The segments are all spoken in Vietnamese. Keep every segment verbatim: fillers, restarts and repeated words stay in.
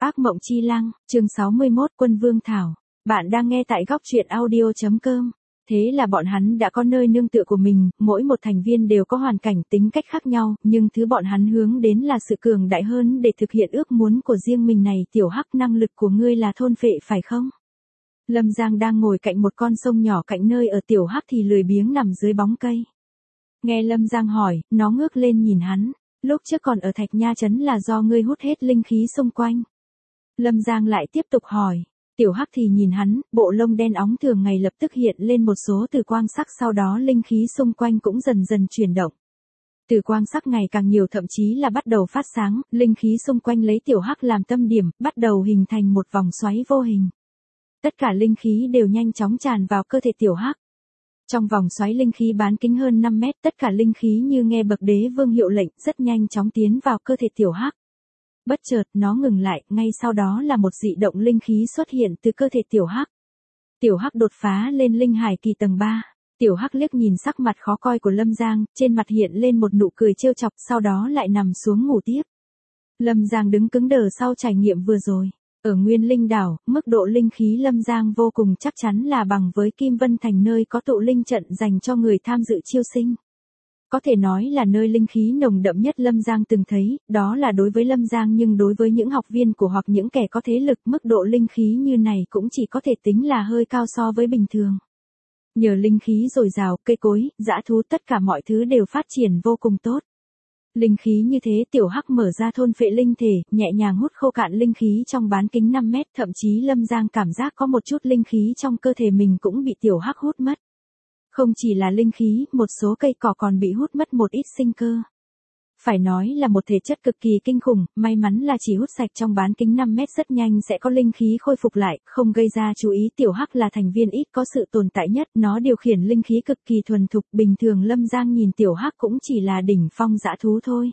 Ác mộng chi lăng, chương sáu mươi mốt, Quân Vương Thảo. Bạn đang nghe tại góc truyện audio chấm com. Thế là bọn hắn đã có nơi nương tựa của mình, mỗi một thành viên đều có hoàn cảnh tính cách khác nhau, nhưng thứ bọn hắn hướng đến là sự cường đại hơn để thực hiện ước muốn của riêng mình này. Tiểu Hắc, năng lực của ngươi là thôn phệ phải không? Lâm Giang đang ngồi cạnh một con sông nhỏ cạnh nơi ở, Tiểu Hắc thì lười biếng nằm dưới bóng cây. Nghe Lâm Giang hỏi, nó ngước lên nhìn hắn. Lúc trước còn ở Thạch Nha Trấn là do ngươi hút hết linh khí xung quanh. Lâm Giang lại tiếp tục hỏi. Tiểu Hắc thì nhìn hắn, bộ lông đen óng thường ngày lập tức hiện lên một số từ quang sắc, sau đó linh khí xung quanh cũng dần dần chuyển động. Từ quang sắc ngày càng nhiều, thậm chí là bắt đầu phát sáng, linh khí xung quanh lấy Tiểu Hắc làm tâm điểm, bắt đầu hình thành một vòng xoáy vô hình. Tất cả linh khí đều nhanh chóng tràn vào cơ thể Tiểu Hắc. Trong vòng xoáy linh khí bán kính hơn năm mét, tất cả linh khí như nghe bậc đế vương hiệu lệnh, rất nhanh chóng tiến vào cơ thể Tiểu Hắc. Bất chợt, nó ngừng lại, ngay sau đó là một dị động linh khí xuất hiện từ cơ thể Tiểu Hắc. Tiểu Hắc đột phá lên linh hải kỳ tầng ba. Tiểu Hắc liếc nhìn sắc mặt khó coi của Lâm Giang, trên mặt hiện lên một nụ cười trêu chọc, sau đó lại nằm xuống ngủ tiếp. Lâm Giang đứng cứng đờ sau trải nghiệm vừa rồi. Ở Nguyên Linh đảo, mức độ linh khí Lâm Giang vô cùng chắc chắn là bằng với Kim Vân Thành, nơi có tụ linh trận dành cho người tham dự chiêu sinh. Có thể nói là nơi linh khí nồng đậm nhất Lâm Giang từng thấy, đó là đối với Lâm Giang, nhưng đối với những học viên của hoặc những kẻ có thế lực, mức độ linh khí như này cũng chỉ có thể tính là hơi cao so với bình thường. Nhờ linh khí dồi dào, cây cối, dã thú, tất cả mọi thứ đều phát triển vô cùng tốt. Linh khí như thế, Tiểu Hắc mở ra thôn phệ linh thể, nhẹ nhàng hút khô cạn linh khí trong bán kính năm mét, thậm chí Lâm Giang cảm giác có một chút linh khí trong cơ thể mình cũng bị Tiểu Hắc hút mất. Không chỉ là linh khí, một số cây cỏ còn bị hút mất một ít sinh cơ. Phải nói là một thể chất cực kỳ kinh khủng, may mắn là chỉ hút sạch trong bán kính năm mét, rất nhanh sẽ có linh khí khôi phục lại, không gây ra chú ý. Tiểu Hắc là thành viên ít có sự tồn tại nhất, nó điều khiển linh khí cực kỳ thuần thục, bình thường Lâm Giang nhìn Tiểu Hắc cũng chỉ là đỉnh phong dã thú thôi.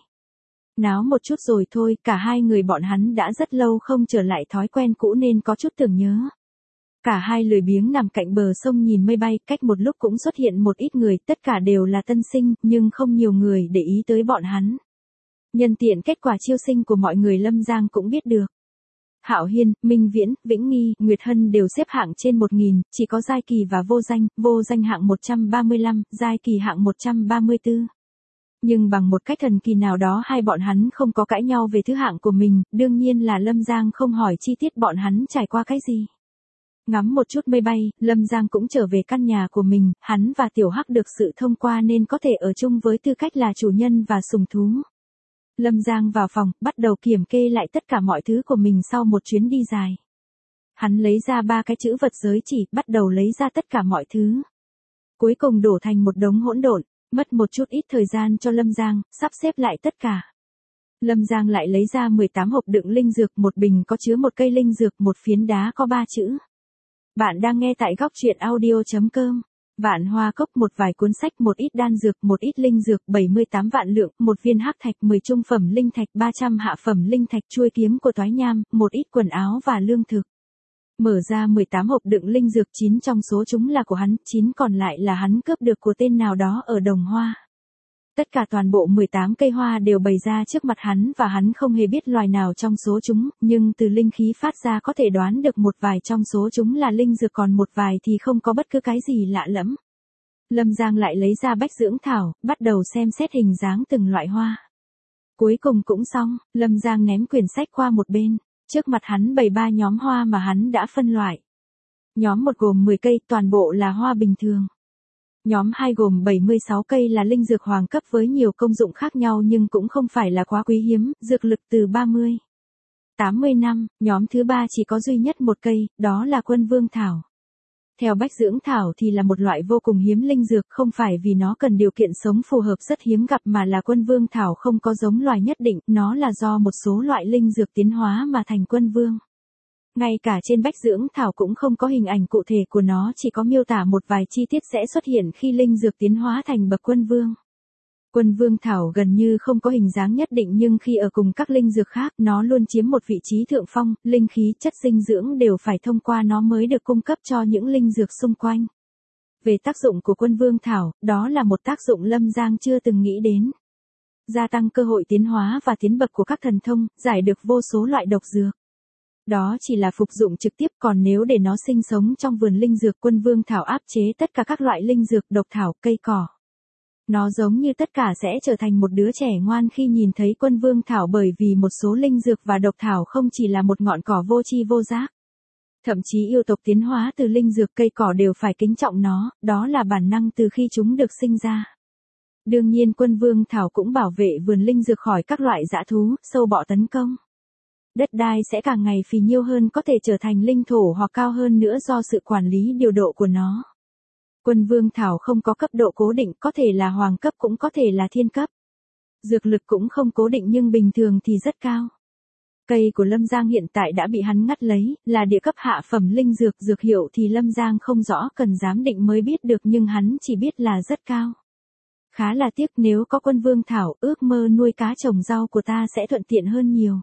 Náo một chút rồi thôi, cả hai người bọn hắn đã rất lâu không trở lại thói quen cũ nên có chút tưởng nhớ. Cả hai lười biếng nằm cạnh bờ sông nhìn mây bay, cách một lúc cũng xuất hiện một ít người, tất cả đều là tân sinh, nhưng không nhiều người để ý tới bọn hắn. Nhân tiện kết quả chiêu sinh của mọi người, Lâm Giang cũng biết được. Hạo Hiên, Minh Viễn, Vĩnh Nghi, Nguyệt Hân đều xếp hạng trên một nghìn, chỉ có giai kỳ và vô danh, vô danh hạng một trăm ba mươi lăm, giai kỳ hạng một trăm ba mươi tư. Nhưng bằng một cách thần kỳ nào đó hai bọn hắn không có cãi nhau về thứ hạng của mình, đương nhiên là Lâm Giang không hỏi chi tiết bọn hắn trải qua cái gì. Ngắm một chút mây bay, Lâm Giang cũng trở về căn nhà của mình, hắn và Tiểu Hắc được sự thông qua nên có thể ở chung với tư cách là chủ nhân và sùng thú. Lâm Giang vào phòng, bắt đầu kiểm kê lại tất cả mọi thứ của mình sau một chuyến đi dài. Hắn lấy ra ba cái chữ vật giới chỉ, bắt đầu lấy ra tất cả mọi thứ. Cuối cùng đổ thành một đống hỗn độn, mất một chút ít thời gian cho Lâm Giang, sắp xếp lại tất cả. Lâm Giang lại lấy ra mười tám hộp đựng linh dược, một bình có chứa một cây linh dược, một phiến đá có ba chữ. Bạn đang nghe tại góc truyện audio chấm com. Vạn hoa cốc, một vài cuốn sách, một ít đan dược, một ít linh dược, bảy mươi tám vạn lượng, một viên hắc thạch, mười trung phẩm linh thạch, ba trăm hạ phẩm linh thạch, chuôi kiếm của Toái Nham, một ít quần áo và lương thực. Mở ra mười tám hộp đựng linh dược, chín trong số chúng là của hắn, chín còn lại là hắn cướp được của tên nào đó ở Đồng Hoa. Tất cả toàn bộ mười tám cây hoa đều bày ra trước mặt hắn và hắn không hề biết loài nào trong số chúng, nhưng từ linh khí phát ra có thể đoán được một vài trong số chúng là linh dược, còn một vài thì không có bất cứ cái gì lạ lẫm. Lâm Giang lại lấy ra bách dưỡng thảo, bắt đầu xem xét hình dáng từng loại hoa. Cuối cùng cũng xong, Lâm Giang ném quyển sách qua một bên, trước mặt hắn bày ba nhóm hoa mà hắn đã phân loại. Nhóm một gồm mười cây, toàn bộ là hoa bình thường. Nhóm hai gồm bảy mươi sáu cây là linh dược hoàng cấp với nhiều công dụng khác nhau nhưng cũng không phải là quá quý hiếm, dược lực từ ba mươi, tám mươi năm. Nhóm thứ ba chỉ có duy nhất một cây, đó là Quân Vương Thảo. Theo bách dưỡng thảo thì là một loại vô cùng hiếm linh dược, không phải vì nó cần điều kiện sống phù hợp rất hiếm gặp mà là Quân Vương Thảo không có giống loài nhất định, nó là do một số loại linh dược tiến hóa mà thành Quân Vương. Ngay cả trên bách dưỡng thảo cũng không có hình ảnh cụ thể của nó, chỉ có miêu tả một vài chi tiết sẽ xuất hiện khi linh dược tiến hóa thành bậc Quân Vương. Quân Vương Thảo gần như không có hình dáng nhất định nhưng khi ở cùng các linh dược khác, nó luôn chiếm một vị trí thượng phong, linh khí, chất dinh dưỡng đều phải thông qua nó mới được cung cấp cho những linh dược xung quanh. Về tác dụng của Quân Vương Thảo, đó là một tác dụng Lâm Giang chưa từng nghĩ đến. Gia tăng cơ hội tiến hóa và tiến bậc của các thần thông, giải được vô số loại độc dược. Đó chỉ là phục dụng trực tiếp, còn nếu để nó sinh sống trong vườn linh dược, Quân Vương Thảo áp chế tất cả các loại linh dược, độc thảo, cây cỏ. Nó giống như tất cả sẽ trở thành một đứa trẻ ngoan khi nhìn thấy Quân Vương Thảo, bởi vì một số linh dược và độc thảo không chỉ là một ngọn cỏ vô tri vô giác. Thậm chí yêu tộc tiến hóa từ linh dược, cây cỏ đều phải kính trọng nó, đó là bản năng từ khi chúng được sinh ra. Đương nhiên Quân Vương Thảo cũng bảo vệ vườn linh dược khỏi các loại dã thú, sâu bọ tấn công. Đất đai sẽ càng ngày phì nhiêu hơn, có thể trở thành linh thổ hoặc cao hơn nữa do sự quản lý điều độ của nó. Quân Vương Thảo không có cấp độ cố định, có thể là hoàng cấp cũng có thể là thiên cấp. Dược lực cũng không cố định nhưng bình thường thì rất cao. Cây của Lâm Giang hiện tại đã bị hắn ngắt lấy, là địa cấp hạ phẩm linh dược, dược hiệu thì Lâm Giang không rõ, cần giám định mới biết được, nhưng hắn chỉ biết là rất cao. Khá là tiếc, nếu có Quân Vương Thảo, ước mơ nuôi cá trồng rau của ta sẽ thuận tiện hơn nhiều.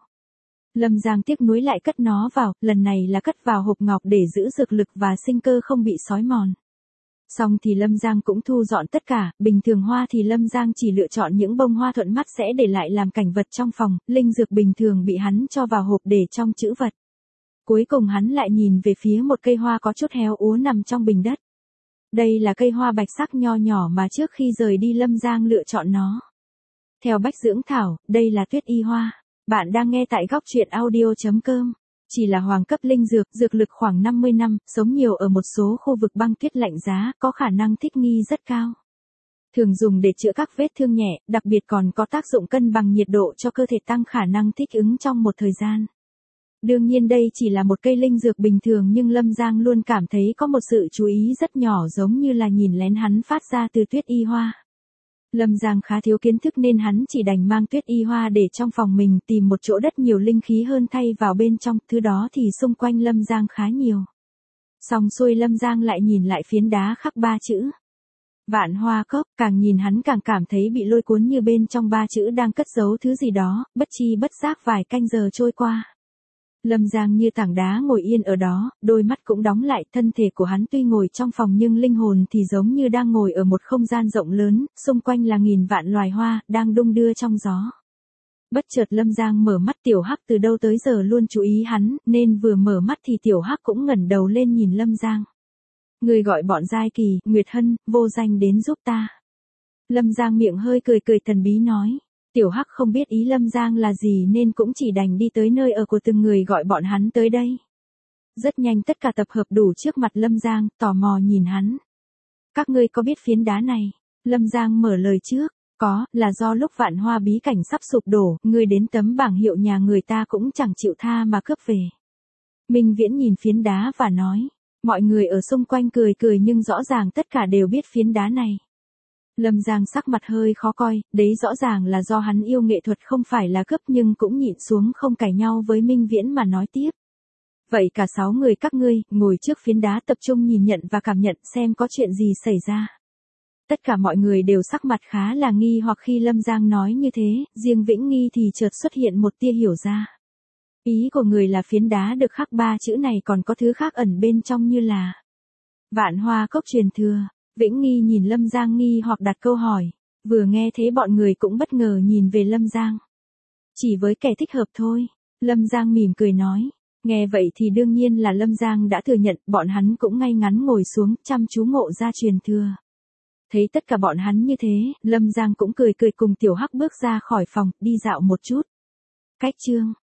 Lâm Giang tiếc nuối lại cất nó vào, lần này là cất vào hộp ngọc để giữ dược lực và sinh cơ không bị xói mòn. Xong thì Lâm Giang cũng thu dọn tất cả, bình thường hoa thì Lâm Giang chỉ lựa chọn những bông hoa thuận mắt sẽ để lại làm cảnh vật trong phòng, linh dược bình thường bị hắn cho vào hộp để trong trữ vật. Cuối cùng hắn lại nhìn về phía một cây hoa có chút héo úa nằm trong bình đất. Đây là cây hoa bạch sắc nho nhỏ mà trước khi rời đi Lâm Giang lựa chọn nó. Theo Bách Dưỡng Thảo, đây là tuyết y hoa. Bạn đang nghe tại góc truyện audio chấm com. Chỉ là hoàng cấp linh dược, dược lực khoảng năm mươi năm, sống nhiều ở một số khu vực băng tuyết lạnh giá, có khả năng thích nghi rất cao. Thường dùng để chữa các vết thương nhẹ, đặc biệt còn có tác dụng cân bằng nhiệt độ cho cơ thể, tăng khả năng thích ứng trong một thời gian. Đương nhiên đây chỉ là một cây linh dược bình thường, nhưng Lâm Giang luôn cảm thấy có một sự chú ý rất nhỏ, giống như là nhìn lén hắn phát ra từ tuyết y hoa. Lâm Giang khá thiếu kiến thức nên hắn chỉ đành mang tuyết y hoa để trong phòng mình, tìm một chỗ đất nhiều linh khí hơn thay vào bên trong, thứ đó thì xung quanh Lâm Giang khá nhiều. Xong xuôi Lâm Giang lại nhìn lại phiến đá khắc ba chữ Vạn Hoa Cốc, càng nhìn hắn càng cảm thấy bị lôi cuốn, như bên trong ba chữ đang cất giấu thứ gì đó, bất chi bất giác vài canh giờ trôi qua. Lâm Giang như tảng đá ngồi yên ở đó, đôi mắt cũng đóng lại, thân thể của hắn tuy ngồi trong phòng nhưng linh hồn thì giống như đang ngồi ở một không gian rộng lớn, xung quanh là nghìn vạn loài hoa, đang đung đưa trong gió. Bất chợt Lâm Giang mở mắt, Tiểu Hắc từ đâu tới giờ luôn chú ý hắn, nên vừa mở mắt thì Tiểu Hắc cũng ngẩng đầu lên nhìn Lâm Giang. Người gọi bọn Giai Kỳ, Nguyệt Hân, vô danh đến giúp ta. Lâm Giang miệng hơi cười cười thần bí nói. Tiểu Hắc không biết ý Lâm Giang là gì nên cũng chỉ đành đi tới nơi ở của từng người gọi bọn hắn tới đây. Rất nhanh tất cả tập hợp đủ trước mặt Lâm Giang, tò mò nhìn hắn. Các ngươi có biết phiến đá này? Lâm Giang mở lời trước. Có, là do lúc Vạn Hoa bí cảnh sắp sụp đổ, ngươi đến tấm bảng hiệu nhà người ta cũng chẳng chịu tha mà cướp về. Minh Viễn nhìn phiến đá và nói. Mọi người ở xung quanh cười cười nhưng rõ ràng tất cả đều biết phiến đá này. Lâm Giang sắc mặt hơi khó coi, đấy rõ ràng là do hắn yêu nghệ thuật không phải là cướp, nhưng cũng nhịn xuống không cãi nhau với Minh Viễn mà nói tiếp. Vậy cả sáu người các ngươi, ngồi trước phiến đá tập trung nhìn nhận và cảm nhận xem có chuyện gì xảy ra. Tất cả mọi người đều sắc mặt khá là nghi hoặc khi Lâm Giang nói như thế, riêng Vĩnh Nghi thì chợt xuất hiện một tia hiểu ra. Ý của người là phiến đá được khắc ba chữ này còn có thứ khác ẩn bên trong như là Vạn Hoa Cốc truyền thừa. Vĩnh Nghi nhìn Lâm Giang nghi hoặc đặt câu hỏi. Vừa nghe thế bọn người cũng bất ngờ nhìn về Lâm Giang. Chỉ với kẻ thích hợp thôi. Lâm Giang mỉm cười nói. Nghe vậy thì đương nhiên là Lâm Giang đã thừa nhận, bọn hắn cũng ngay ngắn ngồi xuống chăm chú ngộ ra truyền thừa. Thấy tất cả bọn hắn như thế, Lâm Giang cũng cười cười cùng Tiểu Hắc bước ra khỏi phòng, đi dạo một chút. Cách chương